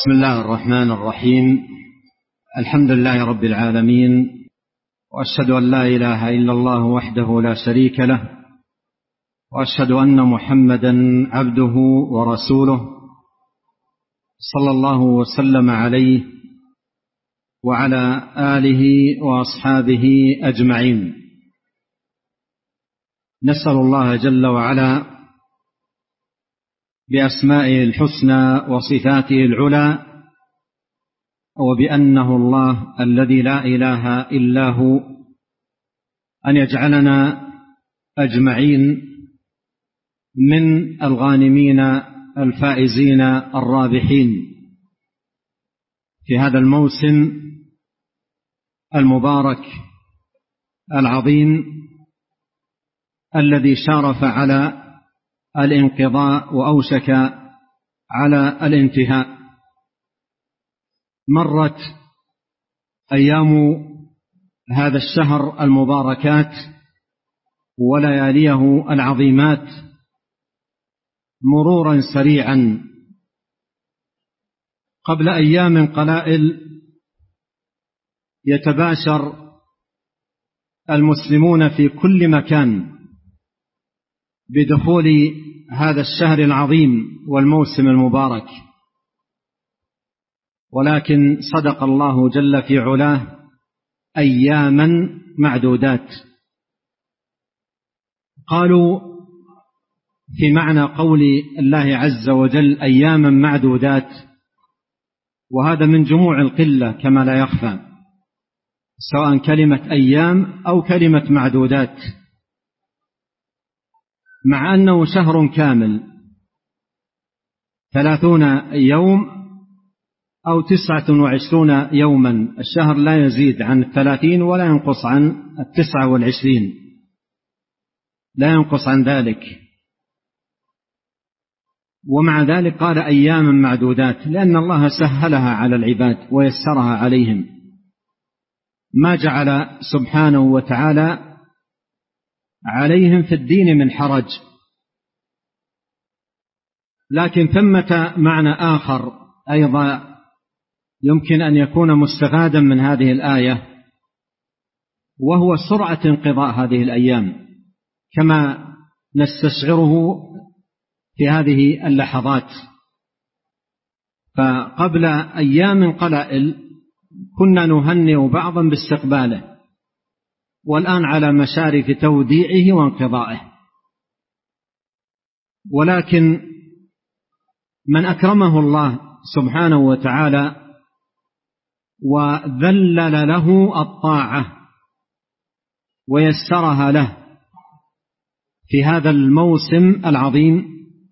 بسم الله الرحمن الرحيم. الحمد لله رب العالمين، وأشهد أن لا إله إلا الله وحده لا شريك له، وأشهد أن محمدا عبده ورسوله صلى الله وسلم عليه وعلى آله وأصحابه أجمعين. نسأل الله جل وعلا بأسمائه الحسنى وصفاته العلى وبأنه الله الذي لا إله إلا هو أن يجعلنا أجمعين من الغانمين الفائزين الرابحين في هذا الموسم المبارك العظيم الذي شارف على الانقضاء وأوشك على الانتهاء. مرت أيام هذا الشهر المباركات ولياليه العظيمات مرورا سريعا. قبل أيام قلائل يتباشر المسلمون في كل مكان بدخول هذا الشهر العظيم والموسم المبارك، ولكن صدق الله جل في علاه أياما معدودات. قالوا في معنى قول الله عز وجل أياما معدودات، وهذا من جموع القلة كما لا يخفى، سواء كلمة أيام أو كلمة معدودات، مع أنه شهر كامل 30 يوم أو 29 يوما. الشهر لا يزيد عن 30 ولا ينقص عن 29، لا ينقص عن ذلك. ومع ذلك قال أياما معدودات، لأن الله سهلها على العباد ويسرها عليهم، ما جعل سبحانه وتعالى عليهم في الدين من حرج. لكن ثمة معنى آخر أيضا يمكن أن يكون مستفادا من هذه الآية، وهو سرعة انقضاء هذه الأيام كما نستشعره في هذه اللحظات. فقبل أيام قلائل كنا نهنئ بعضا باستقباله، والآن على مشارف توديعه وانقضائه. ولكن من أكرمه الله سبحانه وتعالى وذلل له الطاعة ويسرها له في هذا الموسم العظيم،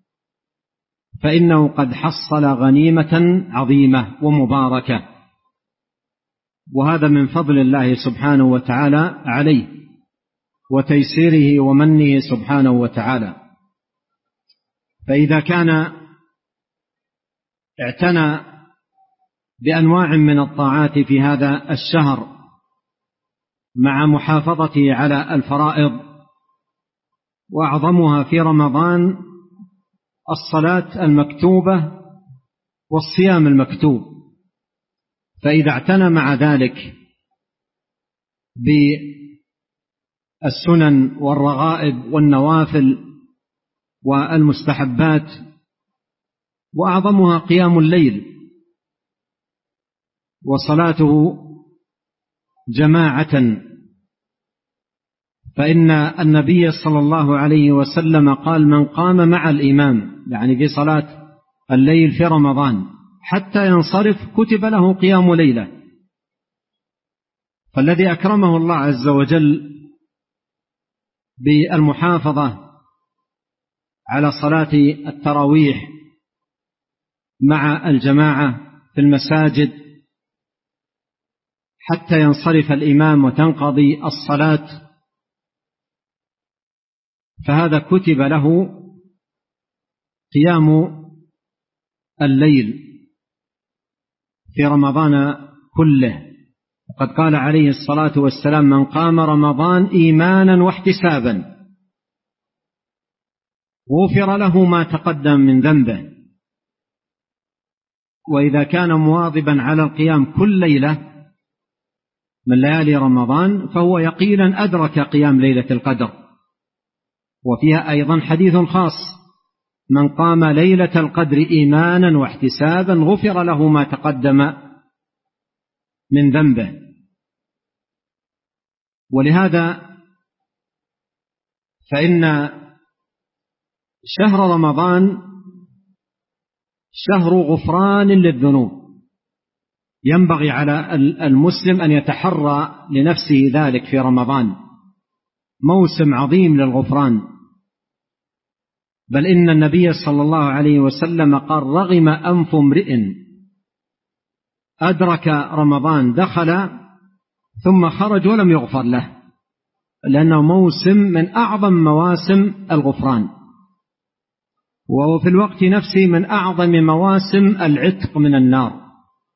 فإنه قد حصل غنيمة عظيمة ومباركة، وهذا من فضل الله سبحانه وتعالى عليه وتيسيره ومنه سبحانه وتعالى. فإذا كان اعتنى بأنواع من الطاعات في هذا الشهر مع محافظته على الفرائض، وأعظمها في رمضان الصلاة المكتوبة والصيام المكتوب، فإذا اعتنى مع ذلك بالسنن والرغائب والنوافل والمستحبات، وأعظمها قيام الليل وصلاته جماعة، فإن النبي صلى الله عليه وسلم قال: من قام مع الإمام، يعني في صلاة الليل في رمضان حتى ينصرف كتب له قيام ليلة. فالذي أكرمه الله عز وجل بالمحافظة على صلاة التراويح مع الجماعة في المساجد حتى ينصرف الإمام وتنقضي الصلاة، فهذا كتب له قيام الليل في رمضان كله. وقد قال عليه الصلاة والسلام: من قام رمضان إيمانا واحتسابا غفر له ما تقدم من ذنبه. وإذا كان مواظبا على القيام كل ليلة من ليالي رمضان فهو يقينا أدرك قيام ليلة القدر. وفيها أيضا حديث خاص: من قام ليلة القدر إيمانا واحتسابا غفر له ما تقدم من ذنبه. ولهذا فإن شهر رمضان شهر غفران للذنوب، ينبغي على المسلم أن يتحرى لنفسه ذلك في رمضان، موسم عظيم للغفران. بل إن النبي صلى الله عليه وسلم قال: رغم أنف امرئ أدرك رمضان دخل ثم خرج ولم يغفر له، لأنه موسم من أعظم مواسم الغفران، وهو في الوقت نفسه من أعظم مواسم العتق من النار.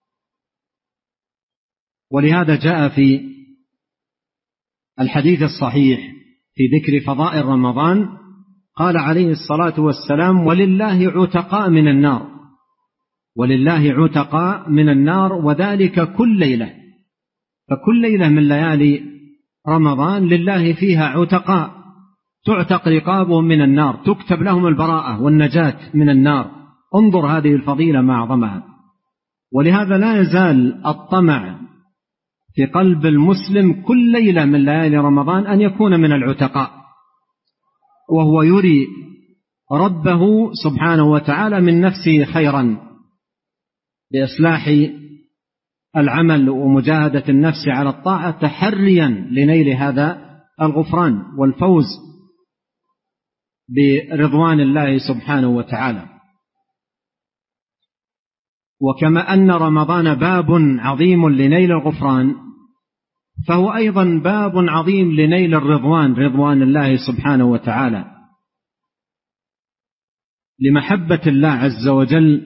ولهذا جاء في الحديث الصحيح في ذكر فضائل رمضان قال عليه الصلاة والسلام: ولله عتقاء من النار، ولله عتقاء من النار، وذلك كل ليلة. فكل ليلة من ليالي رمضان لله فيها عتقاء تعتق رقابهم من النار، تكتب لهم البراءة والنجاة من النار. انظر هذه الفضيلة ما أعظمها. ولهذا لا يزال الطمع في قلب المسلم كل ليلة من ليالي رمضان أن يكون من العتقاء، وهو يري ربه سبحانه وتعالى من نفسه خيرا بإصلاح العمل ومجاهدة النفس على الطاعة، تحريا لنيل هذا الغفران والفوز برضوان الله سبحانه وتعالى. وكما أن رمضان باب عظيم لنيل الغفران، فهو أيضا باب عظيم لنيل الرضوان، رضوان الله سبحانه وتعالى، لمحبة الله عز وجل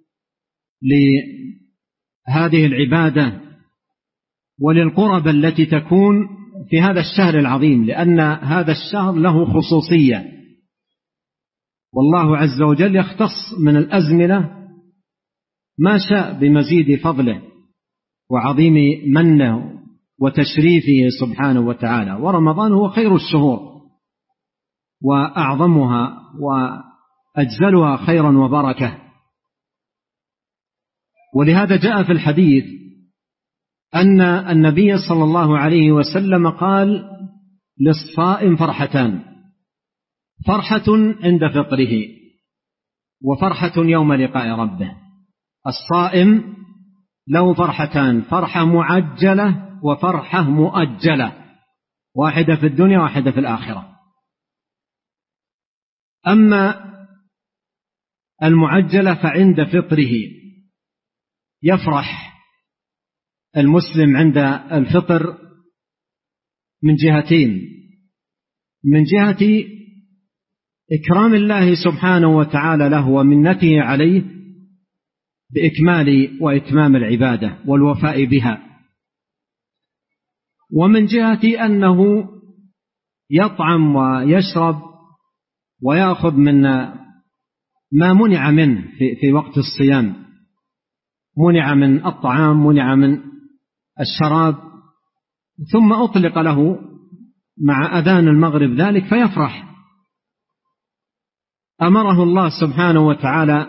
لهذه العبادة وللقرب التي تكون في هذا الشهر العظيم، لأن هذا الشهر له خصوصية، والله عز وجل يختص من الأزمنة ما شاء بمزيد فضله وعظيم منه وتشريفه سبحانه وتعالى. ورمضان هو خير الشهور وأعظمها وأجزلها خيرا وبركة. ولهذا جاء في الحديث أن النبي صلى الله عليه وسلم قال: للصائم فرحتان: فرحة عند فطره، وفرحة يوم لقاء ربه. الصائم له فرحتان: فرحة معجلة وفرحة مؤجلة، واحدة في الدنيا واحدة في الآخرة. أما المعجلة فعند فطره يفرح المسلم عند الفطر من جهتين: من جهة إكرام الله سبحانه وتعالى له ومنته عليه بإكمال وإتمام العبادة والوفاء بها، ومن جهة أنه يطعم ويشرب ويأخذ من ما منع منه في وقت الصيام، منع من الطعام، منع من الشراب، ثم أطلق له مع أذان المغرب ذلك فيفرح. أمره الله سبحانه وتعالى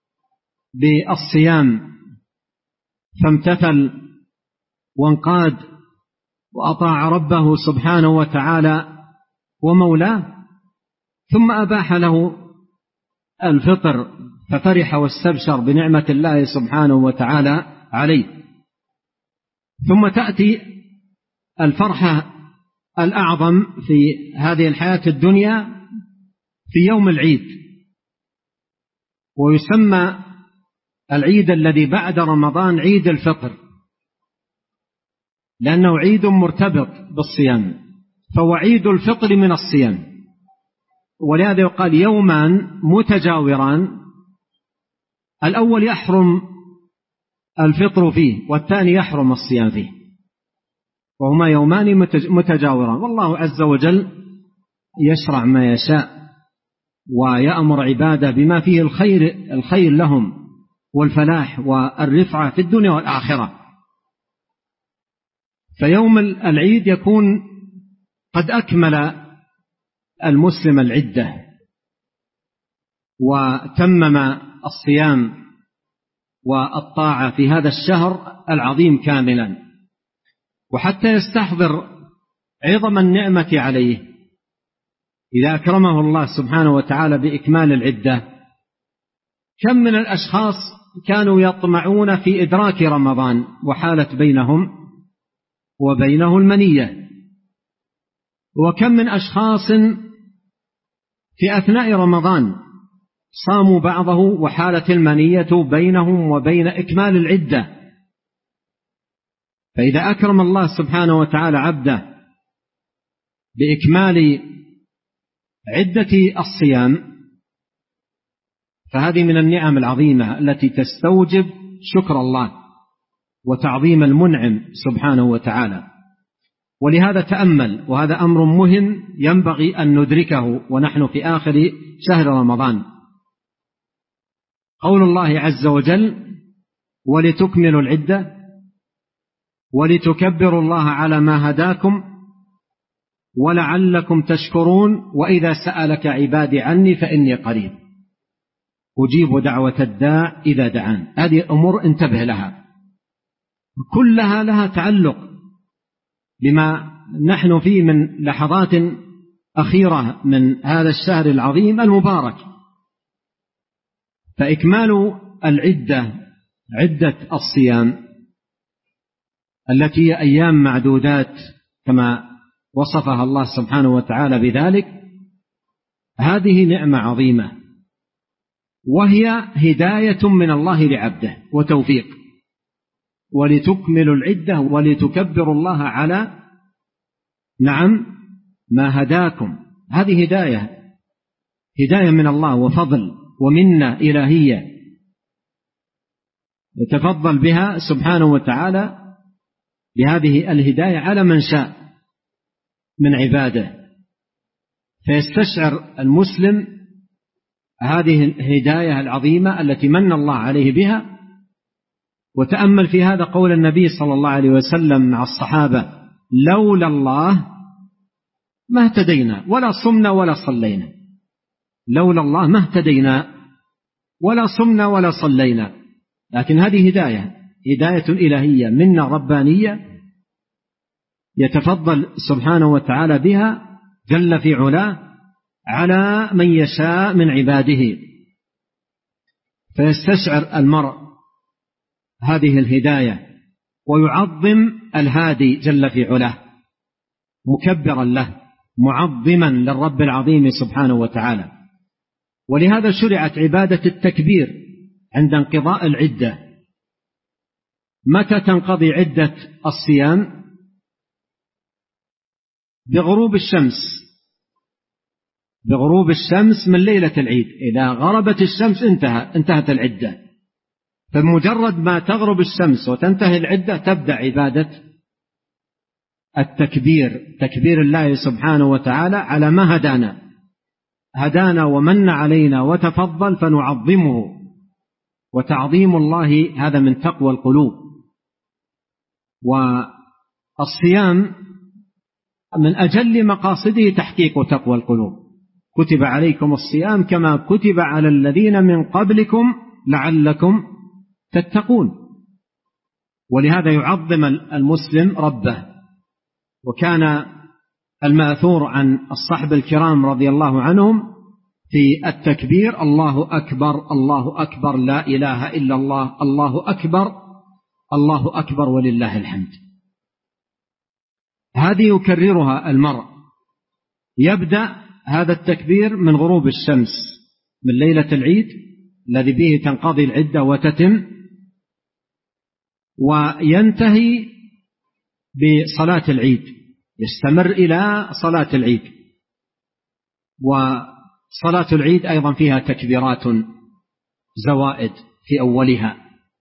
بالصيام فامتثل وانقاد وأطاع ربه سبحانه وتعالى ومولاه، ثم أباح له الفطر ففرح واستبشر بنعمة الله سبحانه وتعالى عليه. ثم تأتي الفرحة الأعظم في هذه الحياة الدنيا في يوم العيد، ويسمى العيد الذي بعد رمضان عيد الفطر، لأنه عيد مرتبط بالصيام، فهو عيد الفطر من الصيام. ولهذا يقال يومان متجاوران، الأول يحرم الفطر فيه والثاني يحرم الصيام فيه، وهما يومان متجاوران. والله عز وجل يشرع ما يشاء ويأمر عباده بما فيه الخير لهم والفلاح والرفعة في الدنيا والآخرة. فيوم العيد يكون قد أكمل المسلم العدة وتمم الصيام والطاعة في هذا الشهر العظيم كاملا، وحتى يستحضر عظم النعمة عليه إذا أكرمه الله سبحانه وتعالى بإكمال العدة. كم من الأشخاص كانوا يطمعون في إدراك رمضان وحالت بينهم وبينه المنية، وكم من أشخاص في أثناء رمضان صاموا بعضه وحالت المنية بينهم وبين إكمال العدة. فإذا أكرم الله سبحانه وتعالى عبده بإكمال عدة الصيام فهذه من النعم العظيمة التي تستوجب شكر الله وتعظيم المنعم سبحانه وتعالى. ولهذا تأمل، وهذا أمر مهم ينبغي أن ندركه ونحن في آخر شهر رمضان، قول الله عز وجل: ولتكملوا العدة ولتكبروا الله على ما هداكم ولعلكم تشكرون وإذا سألك عبادي عني فإني قريب أجيب دعوة الداع إذا دعان. هذه أمور انتبه لها، كلها لها تعلق بما نحن فيه من لحظات أخيرة من هذا الشهر العظيم المبارك. فإكمال العدة، عدة الصيام التي هي أيام معدودات كما وصفها الله سبحانه وتعالى بذلك، هذه نعمة عظيمة، وهي هداية من الله لعبده وتوفيق. ولتكملوا العدة ولتكبروا الله على ما هداكم. هذه هداية من الله وفضل ومنة إلهية يتفضل بها سبحانه وتعالى بهذه الهداية على من شاء من عباده. فيستشعر المسلم هذه الهداية العظيمة التي من الله عليه بها. وتأمل في هذا قول النبي صلى الله عليه وسلم مع الصحابة: لولا الله ما اهتدينا ولا صمنا ولا صلينا. لولا الله ما اهتدينا ولا صمنا ولا صلينا. لكن هذه هداية إلهية منة ربانية يتفضل سبحانه وتعالى بها جل في علاه على من يشاء من عباده. فيستشعر المرء هذه الهداية ويعظم الهادي جل في علاه، مكبرا له معظما للرب العظيم سبحانه وتعالى. ولهذا شرعت عبادة التكبير عند انقضاء العدة. متى تنقضي عدة الصيام؟ بغروب الشمس، بغروب الشمس من ليلة العيد. إذا غربت الشمس انتهت العدة. فمجرد ما تغرب الشمس وتنتهي العدة تبدأ عبادة التكبير، تكبير الله سبحانه وتعالى على ما هدانا ومن علينا وتفضل فنعظمه. وتعظيم الله هذا من تقوى القلوب. والصيام من أجل مقاصده تحقيق تقوى القلوب. كتب عليكم الصيام كما كتب على الذين من قبلكم لعلكم تتقون. ولهذا يعظم المسلم ربه. وكان المأثور عن الصحب الكرام رضي الله عنهم في التكبير: الله أكبر الله أكبر لا إله إلا الله الله أكبر الله أكبر ولله الحمد. هذه يكررها المرء. يبدأ هذا التكبير من غروب الشمس من ليلة العيد الذي به تنقضي العدة وتتم، وينتهي بصلاة العيد، يستمر إلى صلاة العيد. وصلاة العيد أيضا فيها تكبيرات زوائد في أولها،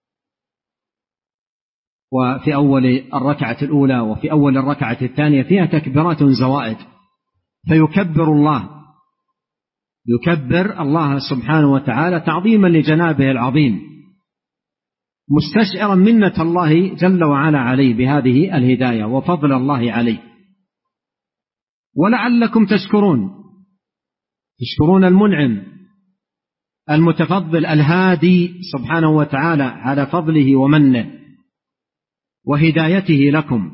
وفي أول الركعة الأولى وفي أول الركعة الثانية فيها تكبيرات زوائد. فيكبر الله سبحانه وتعالى تعظيما لجنابه العظيم مستشعرا منة الله جل وعلا عليه بهذه الهداية وفضل الله عليه. ولعلكم تشكرون المنعم المتفضل الهادي سبحانه وتعالى على فضله ومنه وهدايته لكم.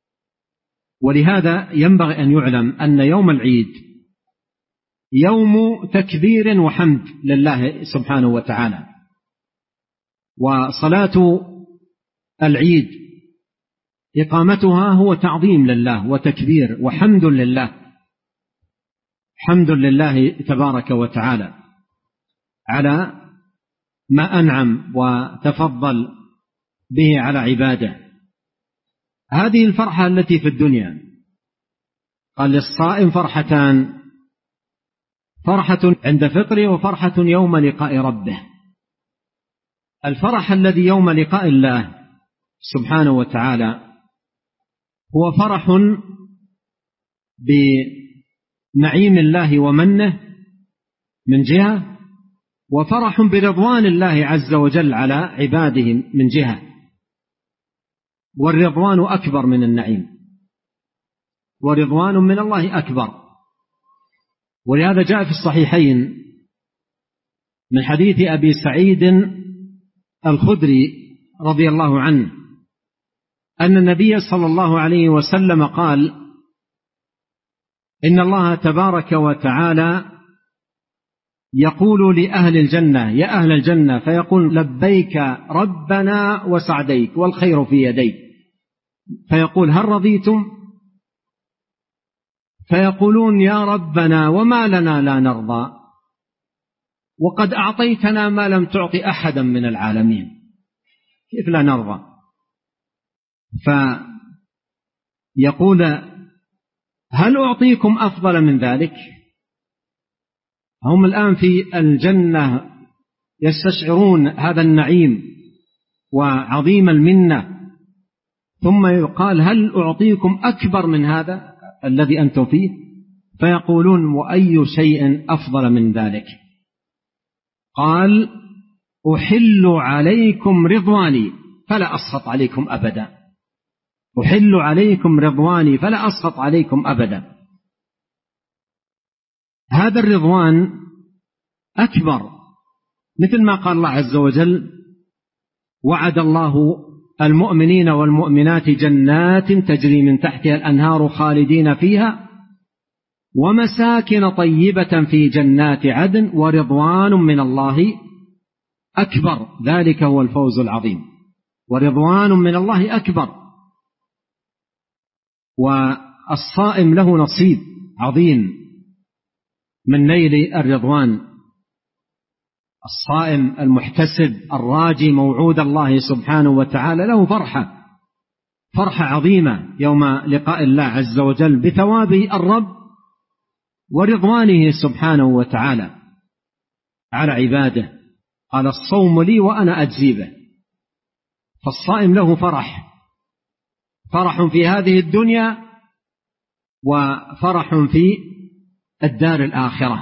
ولهذا ينبغي أن يعلم أن يوم العيد يوم تكبير وحمد لله سبحانه وتعالى، وصلاة العيد إقامتها هو تعظيم لله وتكبير وحمد لله، حمد لله تبارك وتعالى على ما أنعم وتفضل به على عباده. هذه الفرحة التي في الدنيا، قال للصائم فرحتان: فرحة عند فطره وفرحة يوم لقاء ربه. الفرح الذي يوم لقاء الله سبحانه وتعالى هو فرح بنعيم الله ومنه من جهة، وفرح برضوان الله عز وجل على عباده من جهة، والرضوان أكبر من النعيم، ورضوان من الله أكبر. ولهذا جاء في الصحيحين من حديث أبي سعيد الخدري رضي الله عنه أن النبي صلى الله عليه وسلم قال: إن الله تبارك وتعالى يقول لأهل الجنة: يا أهل الجنة، فيقول: لبيك ربنا وسعديك والخير في يديك. فيقول: هل رضيتم؟ فيقولون: يا ربنا وما لنا لا نرضى، وقد أعطيتنا ما لم تعط أحدا من العالمين، كيف لا نرضى؟ فيقول: هل أعطيكم أفضل من ذلك؟ هم الآن في الجنة يستشعرون هذا النعيم وعظيم المنة، ثم يقال: هل أعطيكم أكبر من هذا الذي أنتم فيه؟ فيقولون: وأي شيء أفضل من ذلك؟ قال: أحل عليكم رضواني فلا أسخط عليكم أبدا، أحل عليكم رضواني فلا أسخط عليكم أبدا. هذا الرضوان أكبر، مثل ما قال الله عز وجل: وعد الله المؤمنين والمؤمنات جنات تجري من تحتها الأنهار خالدين فيها ومساكن طيبة في جنات عدن ورضوان من الله أكبر، ذلك هو الفوز العظيم. ورضوان من الله أكبر. والصائم له نصيب عظيم من نيل الرضوان. الصائم المحتسب الراجي موعود الله سبحانه وتعالى له فرحة عظيمة يوم لقاء الله عز وجل بثواب الرب ورضوانه سبحانه وتعالى على عباده. قال: الصوم لي وأنا أجزي به. فالصائم له فرح في هذه الدنيا وفرح في الدار الآخرة.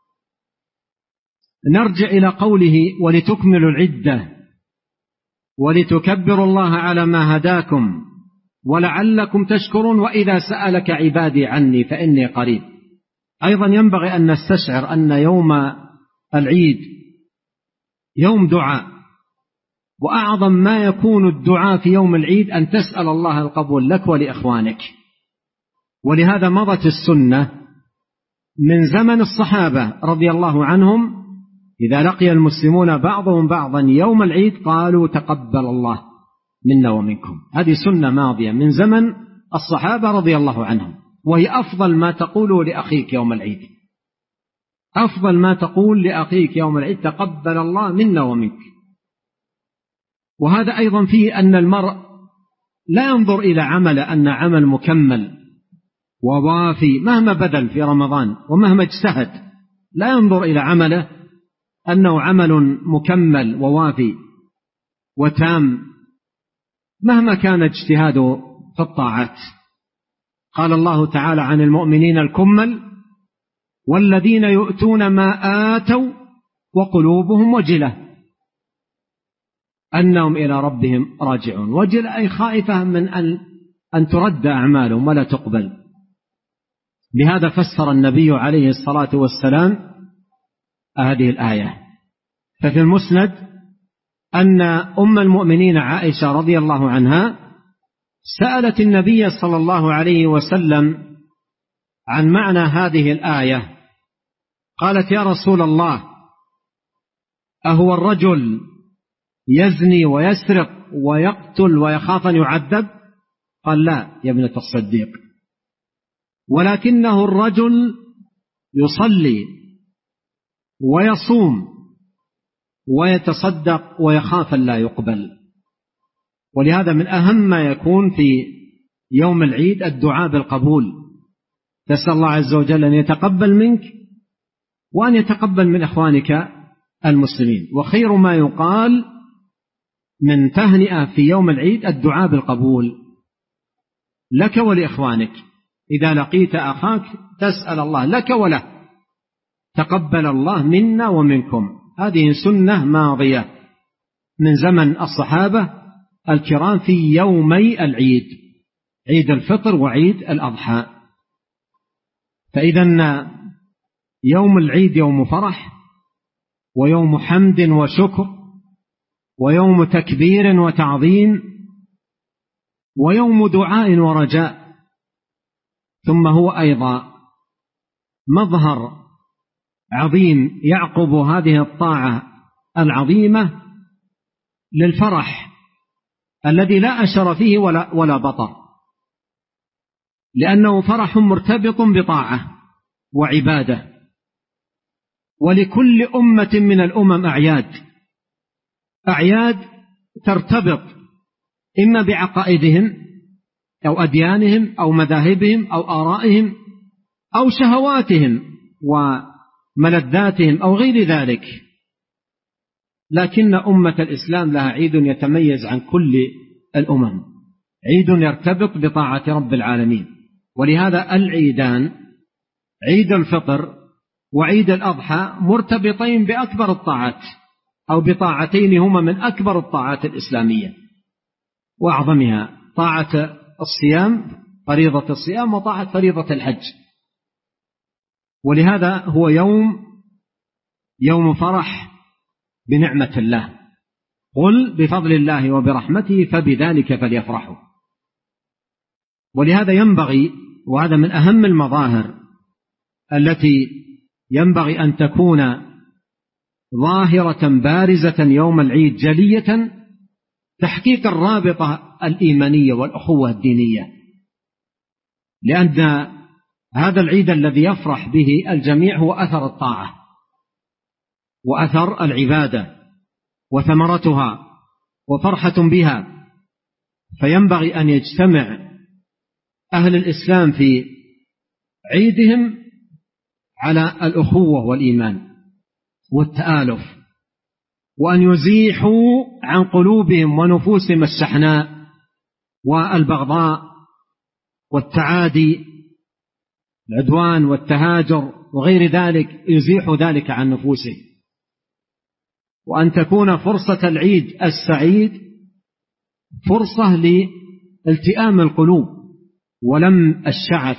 نرجع إلى قوله: ولتكملوا العدة ولتكبروا الله على ما هداكم ولعلكم تشكرون وإذا سألك عبادي عني فإني قريب. أيضا ينبغي أن نستشعر أن يوم العيد يوم دعاء، وأعظم ما يكون الدعاء في يوم العيد أن تسأل الله القبول لك ولإخوانك. ولهذا مضت السنة من زمن الصحابة رضي الله عنهم: إذا لقي المسلمون بعضهم بعضا يوم العيد قالوا: تقبل الله منا ومنكم. هذه سنة ماضية من زمن الصحابة رضي الله عنهم، وهي أفضل ما تقول لأخيك يوم العيد، أفضل ما تقول لأخيك يوم العيد: تقبل الله منا ومنك. وهذا أيضا فيه أن المرء لا ينظر إلى عمل أن عمل مكمل ووافي مهما بذل في رمضان ومهما اجتهد، لا ينظر إلى عمله أنه عمل مكمل ووافي وتام مهما كان اجتهاده في الطاعات. قال الله تعالى عن المؤمنين الكمل: والذين يؤتون ما آتوا وقلوبهم وجلة. أنهم إلى ربهم راجعون. وجل أي خائفة من أن ترد أعمالهم ولا تقبل. بهذا فسر النبي عليه الصلاة والسلام هذه الآية. ففي المسند أن أم المؤمنين عائشة رضي الله عنها سألت النبي صلى الله عليه وسلم عن معنى هذه الآية، قالت: يا رسول الله، أهو الرجل يزني ويسرق ويقتل ويخاف أن يعذب؟ قال: لا يا ابنة الصديق، ولكنه الرجل يصلي ويصوم ويتصدق ويخاف أن لا يقبل. ولهذا من أهم ما يكون في يوم العيد الدعاء بالقبول، تسأل الله عز وجل أن يتقبل منك وأن يتقبل من إخوانك المسلمين. وخير ما يقال من تهنئة في يوم العيد الدعاء بالقبول لك ولإخوانك. إذا لقيت أخاك تسأل الله لك وله، تقبل الله منا ومنكم. هذه سنة ماضية من زمن الصحابة الكرام في يومي العيد، عيد الفطر وعيد الأضحى. فإذا يوم العيد يوم فرح ويوم حمد وشكر ويوم تكبير وتعظيم ويوم دعاء ورجاء. ثم هو أيضا مظهر عظيم يعقب هذه الطاعة العظيمة للفرح الذي لا أشر فيه ولا بطر، لأنه فرح مرتبط بطاعة وعبادة. ولكل أمة من الأمم أعياد ترتبط إما بعقائدهم أو أديانهم أو مذاهبهم أو آرائهم أو شهواتهم وملذاتهم أو غير ذلك. لكن أمة الإسلام لها عيد يتميز عن كل الأمم، عيد يرتبط بطاعة رب العالمين. ولهذا العيدان، عيد الفطر وعيد الأضحى، مرتبطين بأكبر الطاعات أو بطاعتين هما من أكبر الطاعات الإسلامية وأعظمها، طاعة الصيام، فريضة الصيام، وطاعة فريضة الحج. ولهذا هو يوم فرح بنعمة الله. قل بفضل الله وبرحمته فبذلك فليفرحوا. ولهذا ينبغي، وهذا من أهم المظاهر التي ينبغي أن تكون ظاهرة بارزة يوم العيد جلية، تحقيق الرابطة الإيمانية والأخوة الدينية. لأن هذا العيد الذي يفرح به الجميع هو أثر الطاعة وأثر العبادة وثمرتها وفرحة بها. فينبغي أن يجتمع أهل الإسلام في عيدهم على الأخوة والإيمان والتآلف، وأن يزيحوا عن قلوبهم ونفوسهم الشحناء والبغضاء والتعادي، العدوان والتهاجر وغير ذلك، يزيحوا ذلك عن نفوسهم. وأن تكون فرصة العيد السعيد فرصة لالتئام القلوب ولم الشعث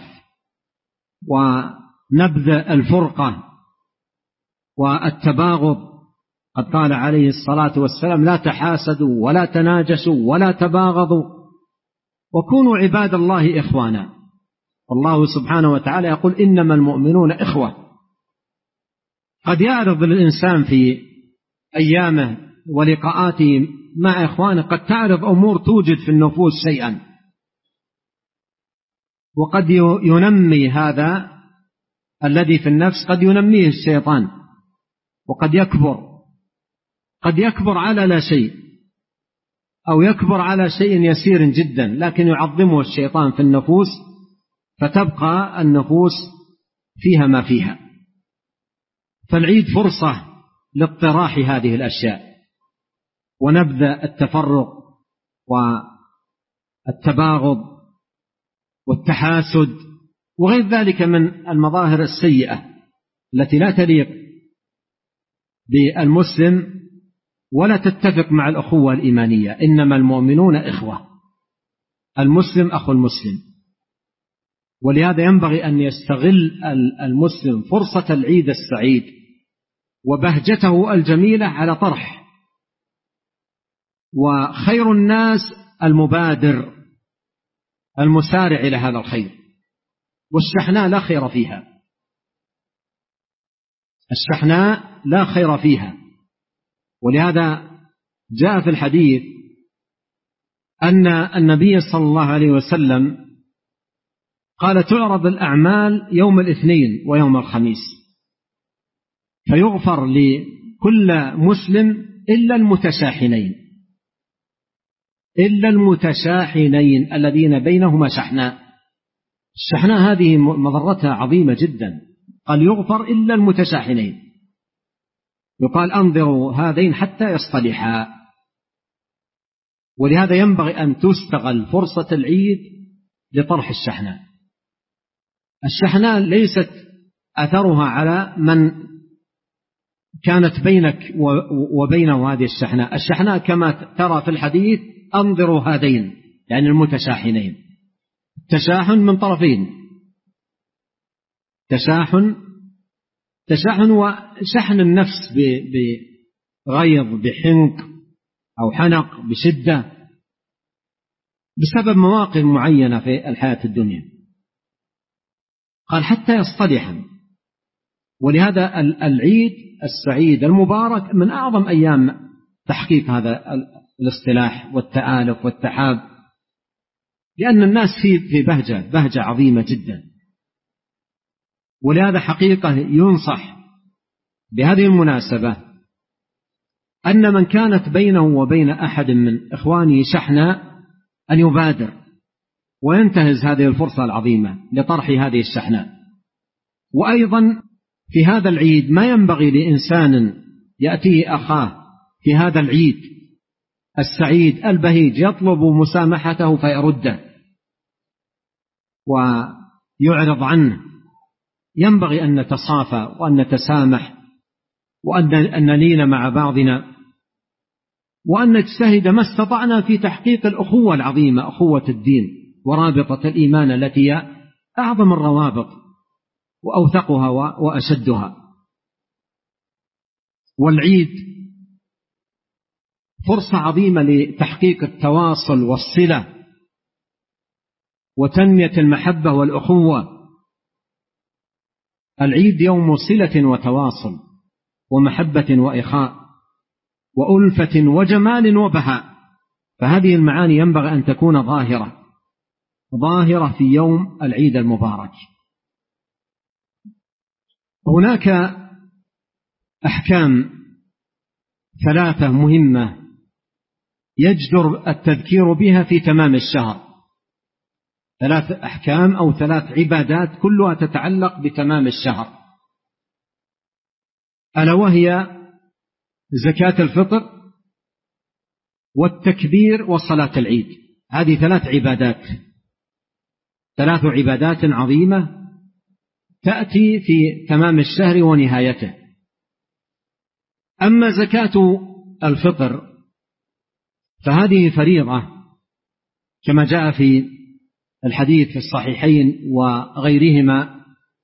ونبذ الفرقة والتباغض. قد قال عليه الصلاة والسلام: لا تحاسدوا ولا تناجسوا ولا تباغضوا وكونوا عباد الله إخوانا. والله سبحانه وتعالى يقول: إنما المؤمنون إخوة. قد يعرض الإنسان في أيامه ولقاءاته مع إخوانه، قد تعرض أمور توجد في النفوس شيئا، وقد ينمي هذا الذي في النفس، قد ينميه الشيطان، وقد يكبر على لا شيء، أو يكبر على شيء يسير جدا، لكن يعظمه الشيطان في النفوس، فتبقى النفوس فيها ما فيها. فالعيد فرصة لاطراح هذه الأشياء ونبذ التفرق والتباغض والتحاسد وغير ذلك من المظاهر السيئة التي لا تليق بالمسلم ولا تتفق مع الأخوة الإيمانية. إنما المؤمنون إخوة، المسلم أخو المسلم. ولهذا ينبغي أن يستغل المسلم فرصة العيد السعيد وبهجته الجميلة على طرح. وخير الناس المبادر المسارع إلى هذا الخير، والشحناء لا خير فيها، الشحناء لا خير فيها. ولهذا جاء في الحديث أن النبي صلى الله عليه وسلم قال: تعرض الأعمال يوم الاثنين ويوم الخميس، فيغفر لكل مسلم إلا المتشاحنين، إلا المتشاحنين الذين بينهما شحناء. الشحناء هذه مضرتها عظيمة جدا. قال: يغفر إلا المتشاحنين. يقال: أنظروا هذين حتى يصطلحا. ولهذا ينبغي أن تستغل فرصة العيد لطرح الشحناء. الشحناء ليست أثرها على من كانت بينك وبينه هذه الشحناء. الشحناء كما ترى في الحديث: أنظروا هذين، يعني المتشاحنين. التشاحن من طرفين، تشاحن وشحن النفس بغيظ، بحنق أو حنق، بشدة، بسبب مواقف معينة في الحياة الدنيا. قال: حتى يصطلحا. ولهذا العيد السعيد المبارك من أعظم أيام تحقيق هذا الاصطلاح والتآلف والتحاب، لأن الناس في بهجة عظيمة جدا. ولهذا حقيقة ينصح بهذه المناسبة أن من كانت بينه وبين أحد من إخوانه شحناء أن يبادر وينتهز هذه الفرصة العظيمة لطرح هذه الشحناء. وأيضا في هذا العيد ما ينبغي لإنسان يأتيه أخاه في هذا العيد السعيد البهيج يطلب مسامحته فيرده ويعرض عنه. ينبغي أن نتصافى وأن نتسامح وأن نلين مع بعضنا، وأن نجتهد ما استطعنا في تحقيق الأخوة العظيمة، أخوة الدين ورابطة الإيمان التي هي أعظم الروابط وأوثقها وأشدها. والعيد فرصة عظيمة لتحقيق التواصل والصلة وتنمية المحبة والأخوة. العيد يوم صلة وتواصل ومحبة وإخاء وألفة وجمال وبهاء. فهذه المعاني ينبغي أن تكون ظاهرة في يوم العيد المبارك. هناك أحكام 3 مهمة يجدر التذكير بها في تمام الشهر. 3 أحكام أو 3 عبادات كلها تتعلق بتمام الشهر، ألا وهي زكاة الفطر والتكبير وصلاة العيد. هذه 3 عبادات عظيمة تأتي في تمام الشهر ونهايته. أما زكاة الفطر فهذه فريضة كما جاء في الحديث في الصحيحين وغيرهما،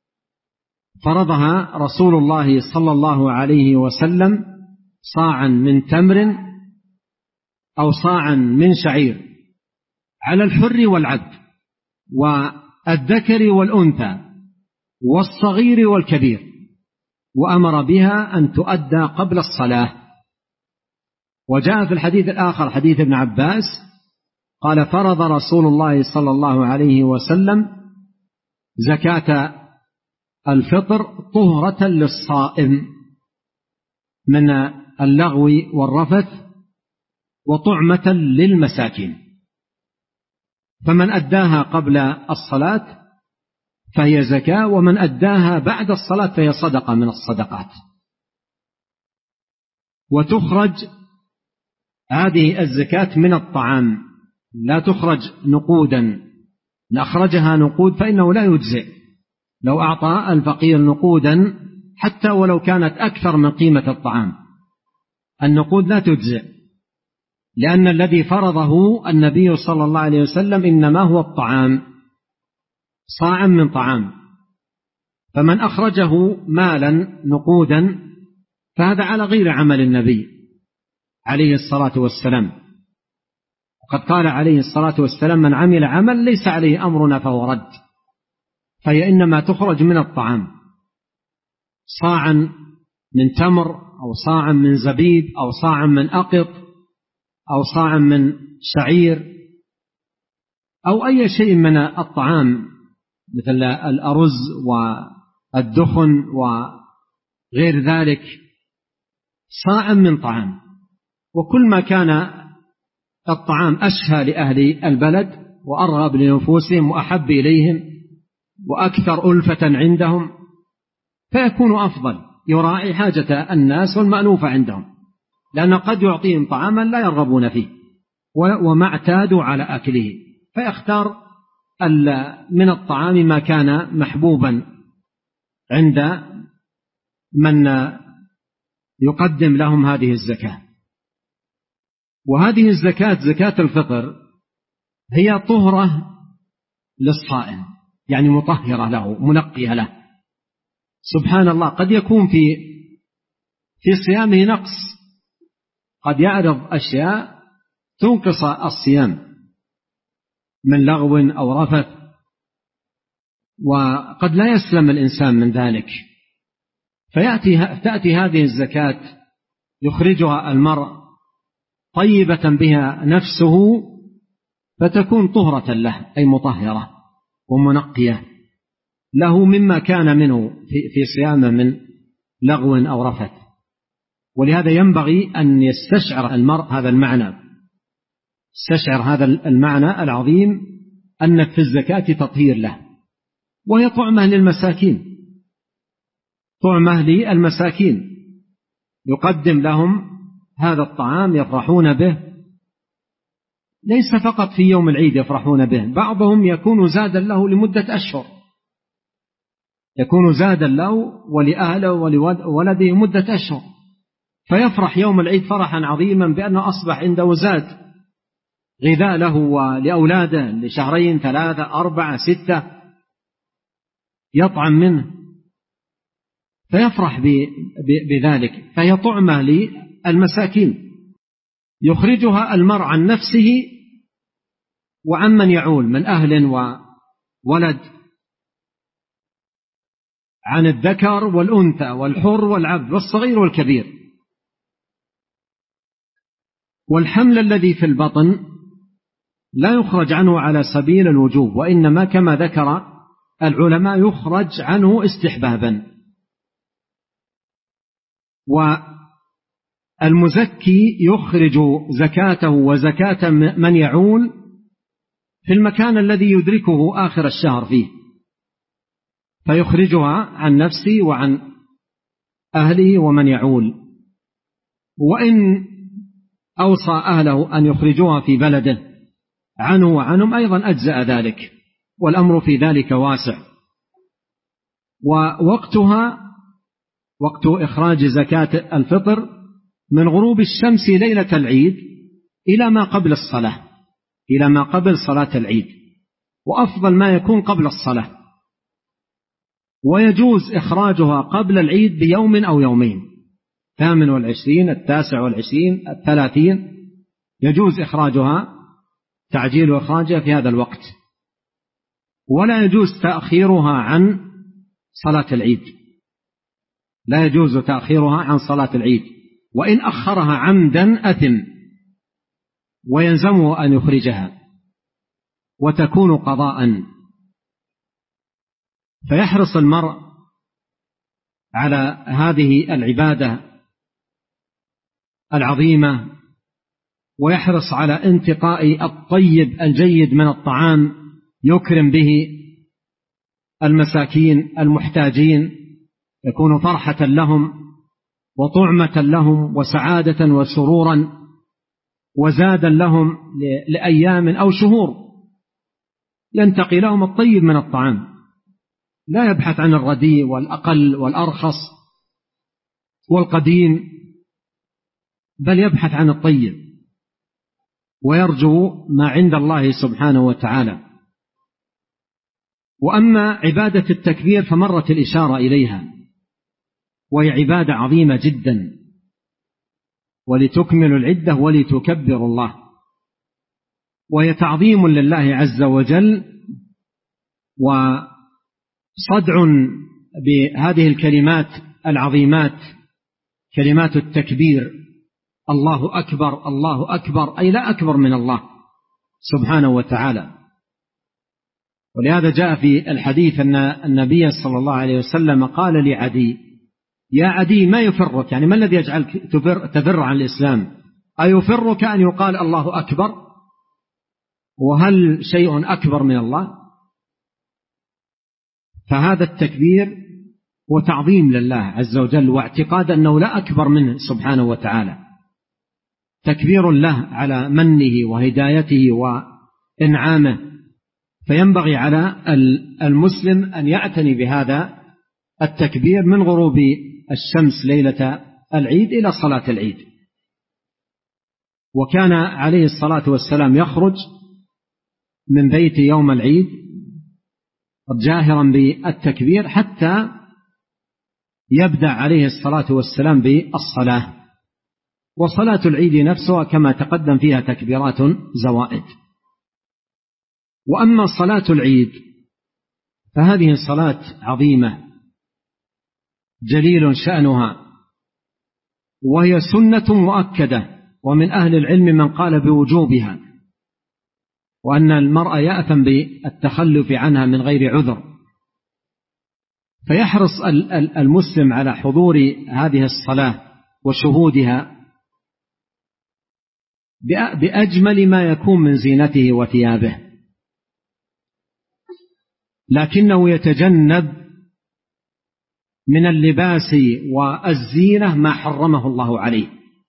فرضها رسول الله صلى الله عليه وسلم صاعا من تمر أو صاعا من شعير على الحر والعبد والذكر والأنثى والصغير والكبير، وأمر بها أن تؤدى قبل الصلاة. وجاء في الحديث الآخر حديث ابن عباس قال: فرض رسول الله صلى الله عليه وسلم زكاة الفطر طهرة للصائم من اللغو والرفث وطعمة للمساكين، فمن أداها قبل الصلاة فهي زكاة، ومن أداها بعد الصلاة فهي صدقة من الصدقات. وتخرج هذه الزكاة من الطعام، لا تخرج نقودا. إن أخرجها نقود فإنه لا يجزئ. لو أعطى الفقير نقودا حتى ولو كانت أكثر من قيمة الطعام، النقود لا تجزئ، لأن الذي فرضه النبي صلى الله عليه وسلم إنما هو الطعام، صاع من طعام، فمن أخرجه مالا نقودا فهذا على غير عمل النبي عليه الصلاة والسلام. وقد قال عليه الصلاة والسلام: من عمل عمل ليس عليه أمرنا فهو رد. فهي إنما تخرج من الطعام، صاعا من تمر أو صاعا من زبيب أو صاعا من أقط أو صاعا من شعير أو أي شيء من الطعام مثل الأرز والدخن وغير ذلك، صاعا من طعام. وكل ما كان الطعام أشهى لأهل البلد وأرغب لنفوسهم وأحب إليهم وأكثر ألفة عندهم فيكون أفضل، يراعي حاجة الناس والمألوفة عندهم، لأن قد يعطيهم طعاما لا يرغبون فيه وما اعتادوا على أكله، فيختار من الطعام ما كان محبوبا عند من يقدم لهم هذه الزكاة. وهذه الزكاة، زكاة الفطر، هي طهرة للصائم، يعني مطهرة له، منقية له. سبحان الله، قد يكون في صيامه نقص، قد يعرض أشياء تنقص الصيام من لغو أو رفث، وقد لا يسلم الإنسان من ذلك، فتأتي هذه الزكاة يخرجها المرء طيبة بها نفسه فتكون طهرة له، أي مطهرة ومنقية له مما كان منه في صيامه من لغو أو رفث. ولهذا ينبغي أن يستشعر المرء هذا المعنى، يستشعر هذا المعنى العظيم أن في الزكاة تطهير له، وهي طعمة للمساكين، طعمة للمساكين، يقدم لهم هذا الطعام يفرحون به، ليس فقط في يوم العيد يفرحون به، بعضهم يكون زادا له لمدة أشهر، يكون زادا له ولأهله ولولده مدة أشهر، فيفرح يوم العيد فرحا عظيما بأنه أصبح عنده زاد غذاء له ولأولاده لشهرين 3 4 6 يطعم منه، فيفرح بذلك. فهي طعمة للمساكين يخرجها المرء عن نفسه وعن من يعول من أهل وولد، عن الذكر والأنثى والحر والعبد والصغير والكبير. والحمل الذي في البطن لا يخرج عنه على سبيل الوجوب، وإنما كما ذكر العلماء يخرج عنه استحبابا. والمزكي يخرج زكاته وزكاة من يعول في المكان الذي يدركه آخر الشهر فيه، فيخرجها عن نفسه وعن أهله ومن يعول. وإن أوصى أهله أن يخرجوها في بلده عنه وعنهم أيضا أجزأ ذلك، والأمر في ذلك واسع. ووقتها وقت إخراج زكاة الفطر من غروب الشمس ليلة العيد إلى ما قبل الصلاة، إلى ما قبل صلاة العيد، وأفضل ما يكون قبل الصلاة. ويجوز إخراجها قبل العيد بيوم أو يومين، 28 29 30 يجوز إخراجها، تعجيل إخراجها في هذا الوقت، ولا يجوز تأخيرها عن صلاة العيد، لا يجوز تأخيرها عن صلاة العيد، وإن أخرها عمدا أثم ويلزمه أن يخرجها وتكون قضاء. فيحرص المرء على هذه العبادة العظيمة، ويحرص على انتقاء الطيب الجيد من الطعام يكرم به المساكين المحتاجين، يكون فرحة لهم وطعمة لهم وسعادة وسرورا وزادا لهم لأيام أو شهور، ينتقي لهم الطيب من الطعام، لا يبحث عن الرديء والأقل والأرخص والقديم، بل يبحث عن الطيب ويرجو ما عند الله سبحانه وتعالى. وأما عبادة التكبير فمرت الإشارة إليها، وهي عبادة عظيمة جدا، ولتكملوا العدة ولتكبروا الله، وهي تعظيم لله عز وجل وصدع بهذه الكلمات العظيمات، كلمات التكبير: الله أكبر الله أكبر، أي لا أكبر من الله سبحانه وتعالى. ولهذا جاء في الحديث أن النبي صلى الله عليه وسلم قال لعدي: يا عدي ما يفرك، يعني ما الذي يجعلك تفر عن الإسلام؟ أيفرك أن يقال الله أكبر؟ وهل شيء أكبر من الله؟ فهذا التكبير هو تعظيم لله عز وجل، واعتقاد أنه لا أكبر منه سبحانه وتعالى، تكبير له على منه وهدايته وإنعامه. فينبغي على المسلم أن يعتني بهذا التكبير من غروب الشمس ليلة العيد إلى صلاة العيد. وكان عليه الصلاة والسلام يخرج من بيت يوم العيد جاهرا بالتكبير حتى يبدأ عليه الصلاة والسلام بالصلاة. وصلاة العيد نفسها كما تقدم فيها تكبيرات زوائد. وأما صلاة العيد فهذه صلاة عظيمة جليل شأنها، وهي سنة مؤكدة، ومن أهل العلم من قال بوجوبها، وأن المرء يأثم بالتخلف عنها من غير عذر. فيحرص المسلم على حضور هذه الصلاة وشهودها بأجمل ما يكون من زينته وثيابه، لكنه يتجنب من اللباس والزينة ما حرمه الله عليه.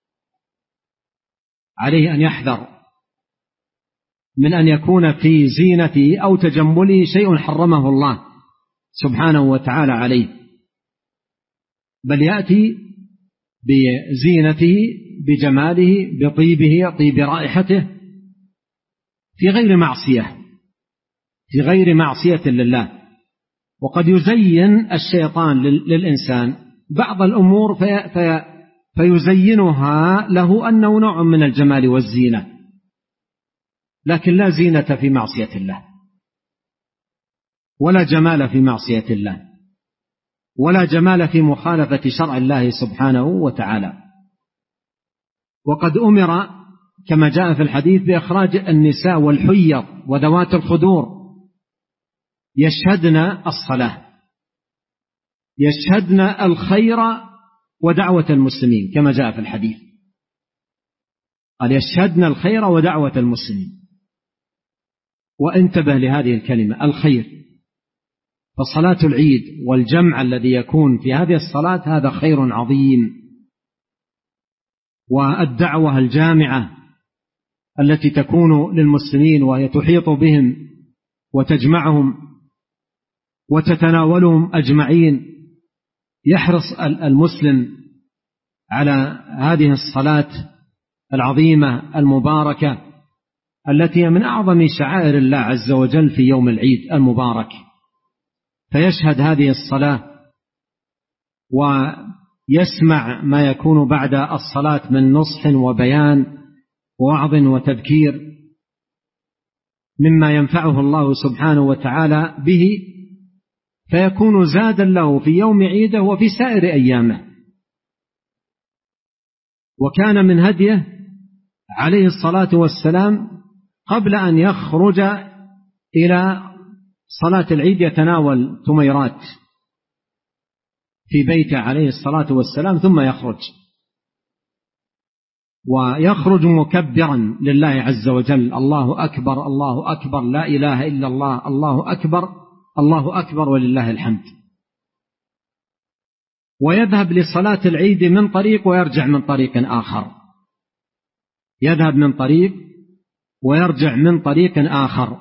عليه أن يحذر من أن يكون في زينته أو تجمله شيء حرمه الله سبحانه وتعالى عليه، بل يأتي بزينته بجماله بطيبه طيب رائحته في غير معصية، في غير معصية لله. وقد يزين الشيطان للإنسان بعض الأمور فيزينها له أنه نوع من الجمال والزينة، لكن لا زينة في معصية الله، ولا جمال في معصية الله، ولا جمال في مخالفة شرع الله سبحانه وتعالى. وقد أمر كما جاء في الحديث بإخراج النساء والحيض وذوات الخدور يشهدن الصلاة، يشهدن الخير ودعوة المسلمين كما جاء في الحديث، قال يشهدن الخير ودعوة المسلمين. وانتبه لهذه الكلمة الخير، فصلاة العيد والجمع الذي يكون في هذه الصلاة هذا خير عظيم، والدعوة الجامعة التي تكون للمسلمين وهي تحيط بهم وتجمعهم وتتناولهم أجمعين. يحرص المسلم على هذه الصلاة العظيمة المباركة التي هي من أعظم شعائر الله عز وجل في يوم العيد المبارك، فيشهد هذه الصلاة ويسمع ما يكون بعد الصلاة من نصح وبيان ووعظ وتذكير مما ينفعه الله سبحانه وتعالى به، فيكون زادا له في يوم عيده وفي سائر أيامه. وكان من هديه عليه الصلاة والسلام قبل أن يخرج إلى صلاة العيد يتناول تميرات في بيته عليه الصلاة والسلام، ثم يخرج، ويخرج مكبرا لله عز وجل: الله أكبر الله أكبر لا إله إلا الله الله أكبر الله أكبر ولله الحمد. ويذهب لصلاة العيد من طريق ويرجع من طريق آخر، يذهب من طريق ويرجع من طريق آخر،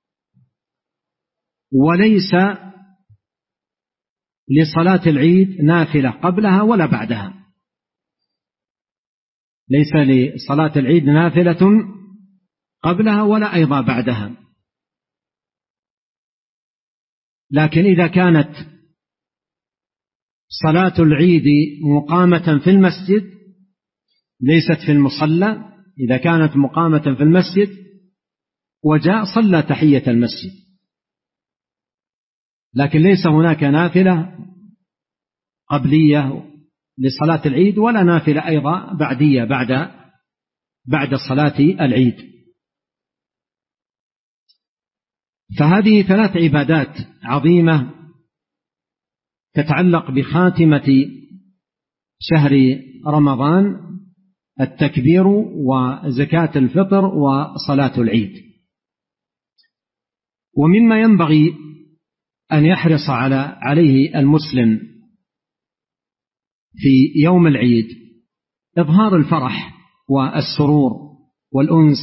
وليس لصلاة العيد نافلة قبلها ولا بعدها، ليس لصلاة العيد نافلة قبلها ولا أيضا بعدها. لكن إذا كانت صلاة العيد مقامة في المسجد ليست في المصلى، إذا كانت مقامة في المسجد وجاء صلى تحية المسجد، لكن ليس هناك نافلة قبلية لصلاة العيد ولا نافلة أيضا بعدية بعد صلاة العيد. فهذه 3 عبادات عظيمة تتعلق بخاتمة شهر رمضان: التكبير وزكاة الفطر وصلاة العيد. ومما ينبغي أن يحرص عليه المسلم في يوم العيد إظهار الفرح والسرور والأنس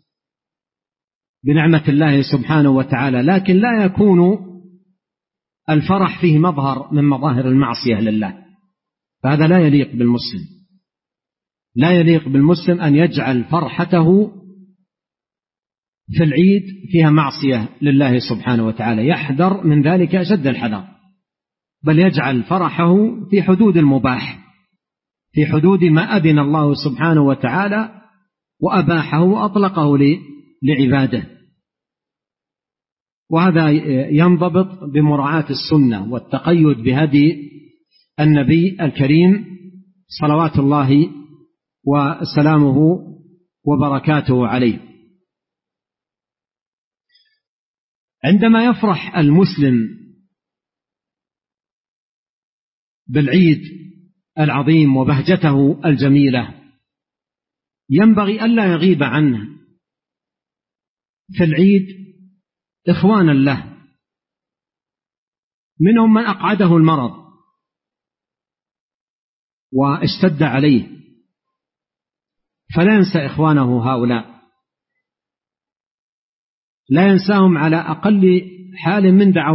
بنعمة الله سبحانه وتعالى، لكن لا يكون الفرح فيه مظهر من مظاهر المعصية لله، فهذا لا يليق بالمسلم. لا يليق بالمسلم أن يجعل فرحته في العيد فيها معصية لله سبحانه وتعالى، يحذر من ذلك أشد الحذر، بل يجعل فرحه في حدود المباح، في حدود ما أذن الله سبحانه وتعالى وأباحه وأطلقه لعباده. وهذا ينضبط بمراعاة السنة والتقيد بهدي النبي الكريم صلوات الله وسلامه وبركاته عليه. عندما يفرح المسلم بالعيد العظيم وبهجته الجميلة ينبغي ألا يغيب عنه في العيد إخوانا له، منهم من أقعده المرض واشتد عليه، فلا ينسى إخوانه هؤلاء، لا ينساهم على أقل حال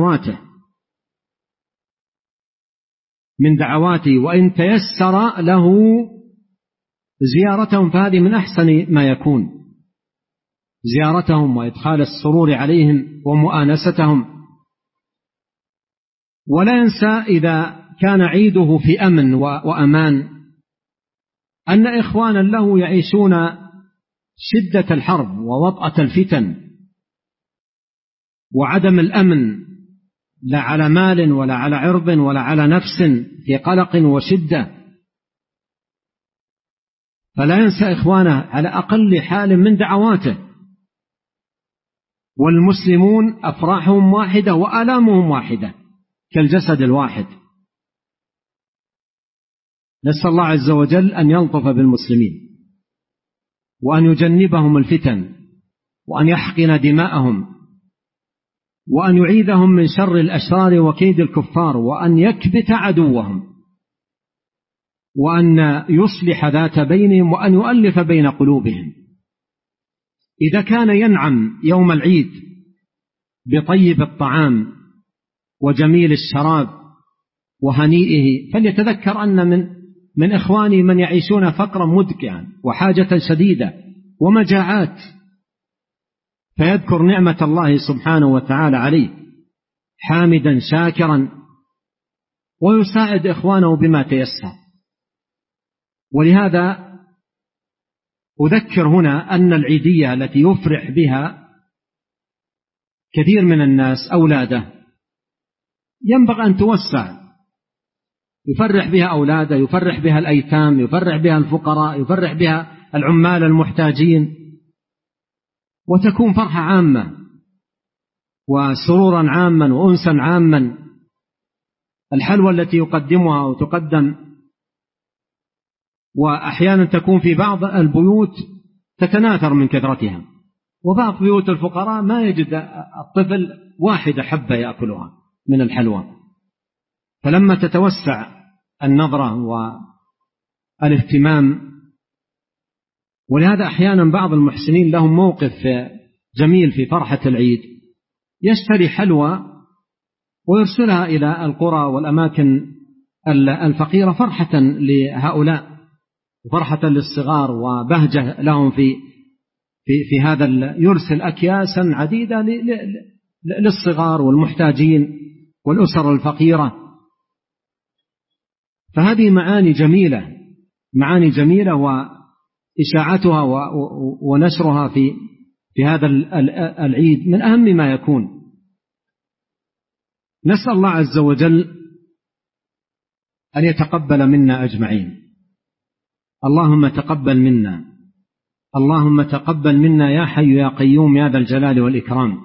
من دعواته، وإن تيسر له زيارتهم فهذه من أحسن ما يكون، زيارتهم وإدخال السرور عليهم ومؤانستهم. ولا ينسى إذا كان عيده في أمن وأمان أن إخوانا له يعيشون شدة الحرب ووطأة الفتن وعدم الأمن، لا على مال ولا على عرض ولا على نفس، في قلق وشدة، فلا ينسى إخوانه على أقل حال من دعواته. والمسلمون أفراحهم واحدة وآلامهم واحدة كالجسد الواحد. نسأل الله عز وجل أن يلطف بالمسلمين وأن يجنبهم الفتن وأن يحقن دماءهم وأن يعيذهم من شر الأشرار وكيد الكفار وأن يكبت عدوهم وأن يصلح ذات بينهم وأن يؤلف بين قلوبهم. إذا كان ينعم يوم العيد بطيب الطعام وجميل الشراب وهنيئه فليتذكر أن من إخواني من يعيشون فقرا مدقعا وحاجة شديدة ومجاعات، فيذكر نعمة الله سبحانه وتعالى عليه حامدا شاكرا ويساعد إخوانه بما تيسر. ولهذا أذكر هنا أن العيدية التي يفرح بها كثير من الناس أولاده ينبغي أن توسع، يفرح بها أولاده، يفرح بها الأيتام، يفرح بها الفقراء، يفرح بها العمال المحتاجين، وتكون فرحة عامة وسرورا عاما وأنسا عاما. الحلوى التي يقدمها وتقدم وأحيانا تكون في بعض البيوت تتناثر من كثرتها، وبعض بيوت الفقراء ما يجد الطفل واحدة حبة يأكلها من الحلوى. فلما تتوسع النظرة والاهتمام، ولهذا أحيانا بعض المحسنين لهم موقف جميل في فرحة العيد، يشتري حلوى ويرسلها إلى القرى والأماكن الفقيرة فرحة لهؤلاء وفرحة للصغار وبهجة لهم في هذا، يرسل أكياسا عديدة للصغار والمحتاجين والأسر الفقيرة. فهذه معاني جميلة وإشاعتها ونشرها في هذا العيد من أهم ما يكون. نسأل الله عز وجل أن يتقبل منا أجمعين. اللهم تقبل منا، اللهم تقبل منا يا حي يا قيوم يا ذا الجلال والإكرام.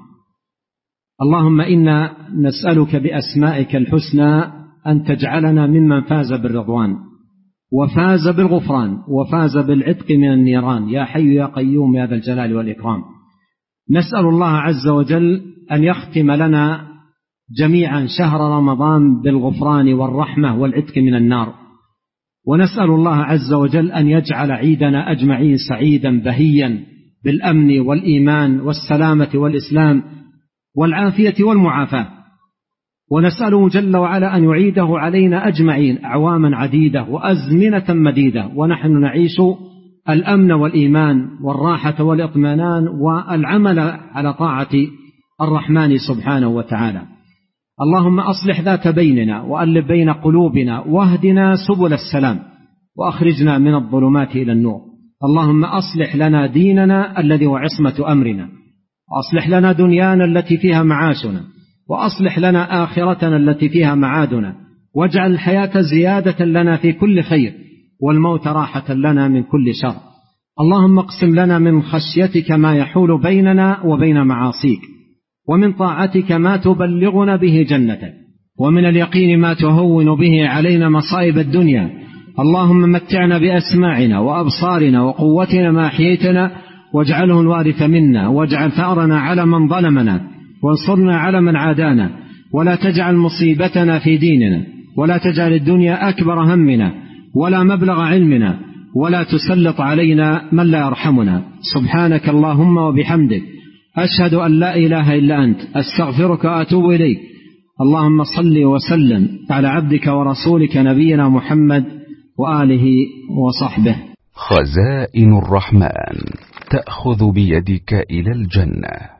اللهم إنا نسألك بأسمائك الحسنى أن تجعلنا ممن فاز بالرضوان وفاز بالغفران وفاز بالعتق من النيران يا حي يا قيوم يا ذا الجلال والإكرام. نسأل الله عز وجل أن يختم لنا جميعا شهر رمضان بالغفران والرحمة والعتق من النار، ونسأل الله عز وجل أن يجعل عيدنا أجمعين سعيدا بهيا بالأمن والإيمان والسلامة والإسلام والعافية والمعافاة، ونسأله جل وعلا أن يعيده علينا أجمعين أعواما عديدة وأزمنة مديدة ونحن نعيش الأمن والإيمان والراحة والإطمئنان والعمل على طاعة الرحمن سبحانه وتعالى. اللهم أصلح ذات بيننا وألف بين قلوبنا واهدنا سبل السلام وأخرجنا من الظلمات إلى النور. اللهم أصلح لنا ديننا الذي هو عصمة أمرنا، وأصلح لنا دنيانا التي فيها معاشنا، وأصلح لنا آخرتنا التي فيها معادنا، واجعل الحياة زيادة لنا في كل خير والموت راحة لنا من كل شر. اللهم اقسم لنا من خشيتك ما يحول بيننا وبين معاصيك، ومن طاعتك ما تبلغنا به جنتك، ومن اليقين ما تهون به علينا مصائب الدنيا. اللهم متعنا بأسماعنا وأبصارنا وقوتنا ما أحييتنا، واجعله الوارث منا، واجعل ثأرنا على من ظلمنا، وانصرنا على من عادانا، ولا تجعل مصيبتنا في ديننا، ولا تجعل الدنيا أكبر همنا ولا مبلغ علمنا، ولا تسلط علينا من لا يرحمنا. سبحانك اللهم وبحمدك، أشهد أن لا إله إلا أنت، أستغفرك وأتوب إليك. اللهم صل وسلم على عبدك ورسولك نبينا محمد وآله وصحبه. خزائن الرحمن تأخذ بيدك إلى الجنة.